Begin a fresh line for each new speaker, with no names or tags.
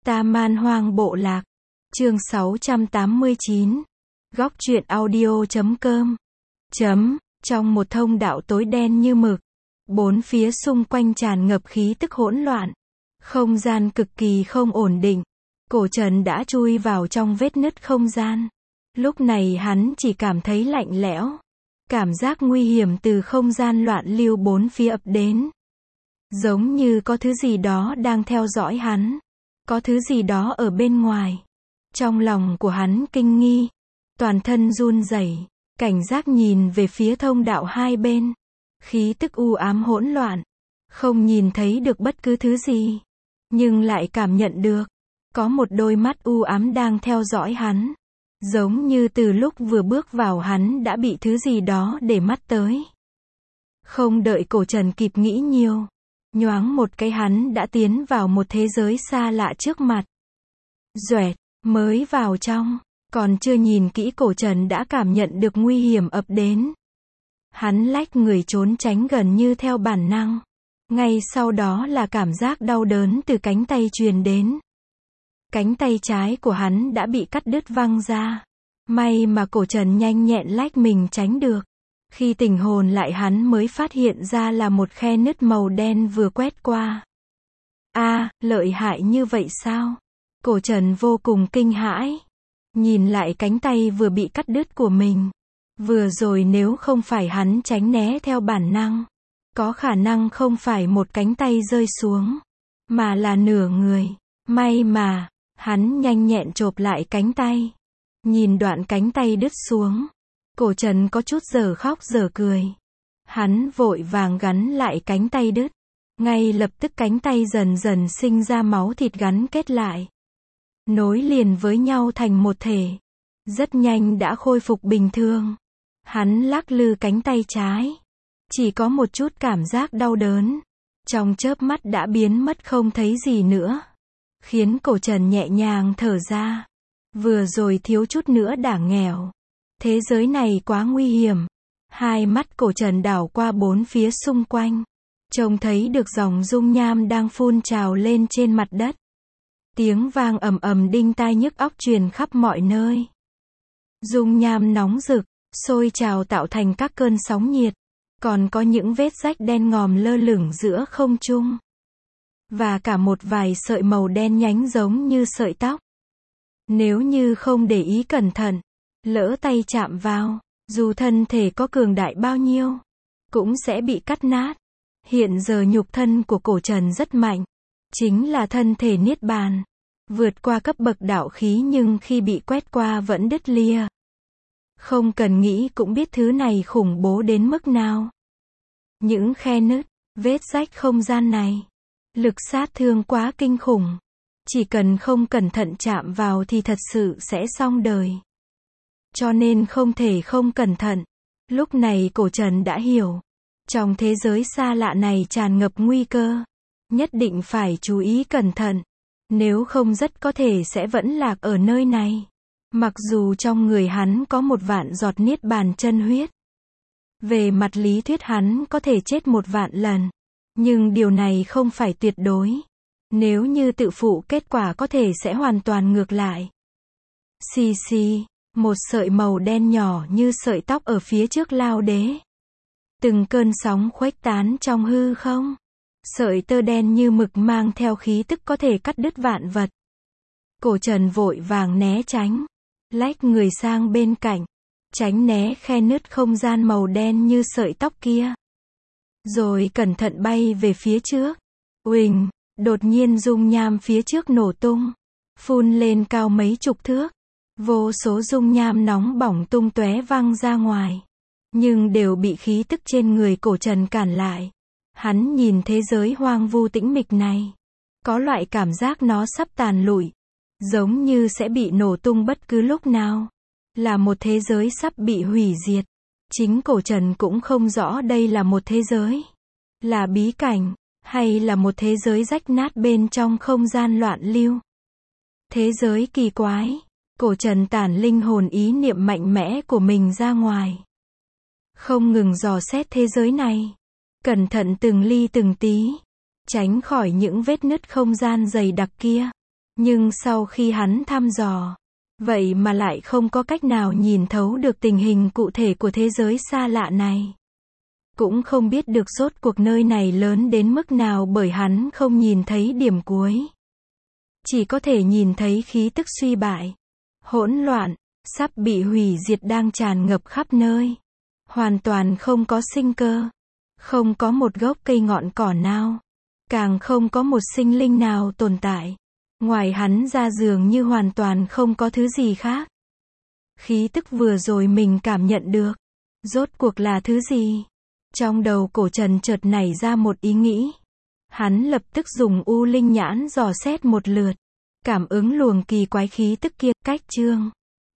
Ta Man Hoang Bộ Lạc. Chương 689. Góc truyện audio.com. Trong một thông đạo tối đen như mực, bốn phía xung quanh tràn ngập khí tức hỗn loạn. Không gian cực kỳ không ổn định. Cổ Trần đã chui vào trong vết nứt không gian. Lúc này hắn chỉ cảm thấy lạnh lẽo. Cảm giác nguy hiểm từ không gian loạn lưu bốn phía ập đến. Giống như có thứ gì đó đang theo dõi hắn. Có thứ gì đó ở bên ngoài. Trong lòng của hắn kinh nghi. Toàn thân run rẩy, cảnh giác nhìn về phía thông đạo hai bên. Khí tức u ám hỗn loạn. Không nhìn thấy được bất cứ thứ gì. Nhưng lại cảm nhận được. Có một đôi mắt u ám đang theo dõi hắn. Giống như từ lúc vừa bước vào hắn đã bị thứ gì đó để mắt tới. Không đợi Cổ Trần kịp nghĩ nhiều. Nhoáng một cái hắn đã tiến vào một thế giới xa lạ trước mặt. Doẹt, mới vào trong, còn chưa nhìn kỹ Cổ Trần đã cảm nhận được nguy hiểm ập đến. Hắn lách người trốn tránh gần như theo bản năng. Ngay sau đó là cảm giác đau đớn từ cánh tay truyền đến. Cánh tay trái của hắn đã bị cắt đứt văng ra. May mà Cổ Trần nhanh nhẹn lách mình tránh được. Khi tỉnh hồn lại hắn mới phát hiện ra là một khe nứt màu đen vừa quét qua. Lợi hại như vậy sao? Cổ Trần vô cùng kinh hãi. Nhìn lại cánh tay vừa bị cắt đứt của mình. Vừa rồi nếu không phải hắn tránh né theo bản năng, có khả năng không phải một cánh tay rơi xuống, mà là nửa người. May mà, hắn nhanh nhẹn chộp lại cánh tay. Nhìn đoạn cánh tay đứt xuống. Cổ Trần có chút giờ khóc giờ cười. Hắn vội vàng gắn lại cánh tay đứt. Ngay lập tức cánh tay dần dần sinh ra máu thịt gắn kết lại. Nối liền với nhau thành một thể. Rất nhanh đã khôi phục bình thường. Hắn lắc lư cánh tay trái. Chỉ có một chút cảm giác đau đớn. Trong chớp mắt đã biến mất không thấy gì nữa. Khiến Cổ Trần nhẹ nhàng thở ra. Vừa rồi thiếu chút nữa đã nghèo. Thế giới này quá nguy hiểm. Hai mắt Cổ Trần đảo qua bốn phía xung quanh. Trông thấy được dòng dung nham đang phun trào lên trên mặt đất. Tiếng vang ầm ầm đinh tai nhức óc truyền khắp mọi nơi. Dung nham nóng rực, sôi trào tạo thành các cơn sóng nhiệt. Còn có những vết rách đen ngòm lơ lửng giữa không trung. Và cả một vài sợi màu đen nhánh giống như sợi tóc. Nếu như không để ý cẩn thận, lỡ tay chạm vào, dù thân thể có cường đại bao nhiêu, cũng sẽ bị cắt nát. Hiện giờ nhục thân của Cổ Trần rất mạnh. Chính là thân thể niết bàn. Vượt qua cấp bậc đạo khí nhưng khi bị quét qua vẫn đứt lìa. Không cần nghĩ cũng biết thứ này khủng bố đến mức nào. Những khe nứt, vết rách không gian này. Lực sát thương quá kinh khủng. Chỉ cần không cẩn thận chạm vào thì thật sự sẽ xong đời. Cho nên không thể không cẩn thận. Lúc này Cổ Trần đã hiểu. Trong thế giới xa lạ này tràn ngập nguy cơ. Nhất định phải chú ý cẩn thận. Nếu không rất có thể sẽ vẫn lạc ở nơi này. Mặc dù trong người hắn có 1.000.000 giọt niết bàn chân huyết. Về mặt lý thuyết hắn có thể chết 1.000.000 lần. Nhưng điều này không phải tuyệt đối. Nếu như tự phụ kết quả có thể sẽ hoàn toàn ngược lại. Xì xì, một sợi màu đen nhỏ như sợi tóc ở phía trước lao đế. Từng cơn sóng khuếch tán trong hư không. Sợi tơ đen như mực mang theo khí tức có thể cắt đứt vạn vật. Cổ Trần vội vàng né tránh. Lách người sang bên cạnh. Tránh né khe nứt không gian màu đen như sợi tóc kia. Rồi cẩn thận bay về phía trước. Uỳnh, đột nhiên dung nham phía trước nổ tung. Phun lên cao mấy chục thước. Vô số dung nham nóng bỏng tung tóe văng ra ngoài. Nhưng đều bị khí tức trên người Cổ Trần cản lại. Hắn nhìn thế giới hoang vu tĩnh mịch này. Có loại cảm giác nó sắp tàn lụi. Giống như sẽ bị nổ tung bất cứ lúc nào. Là một thế giới sắp bị hủy diệt. Chính Cổ Trần cũng không rõ đây là một thế giới. Là bí cảnh. Hay là một thế giới rách nát bên trong không gian loạn lưu. Thế giới kỳ quái. Cổ Trần tản linh hồn ý niệm mạnh mẽ của mình ra ngoài. Không ngừng dò xét thế giới này. Cẩn thận từng ly từng tí. Tránh khỏi những vết nứt không gian dày đặc kia. Nhưng sau khi hắn thăm dò, vậy mà lại không có cách nào nhìn thấu được tình hình cụ thể của thế giới xa lạ này. Cũng không biết được rốt cuộc nơi này lớn đến mức nào bởi hắn không nhìn thấy điểm cuối. Chỉ có thể nhìn thấy khí tức suy bại, hỗn loạn, sắp bị hủy diệt đang tràn ngập khắp nơi. Hoàn toàn không có sinh cơ. Không có một gốc cây ngọn cỏ nào. Càng không có một sinh linh nào tồn tại. Ngoài hắn ra dường như hoàn toàn không có thứ gì khác. Khí tức vừa rồi mình cảm nhận được. Rốt cuộc là thứ gì? Trong đầu Cổ Trần chợt nảy ra một ý nghĩ. Hắn lập tức dùng U Linh nhãn dò xét một lượt. Cảm ứng luồng kỳ quái khí tức kia, cách chương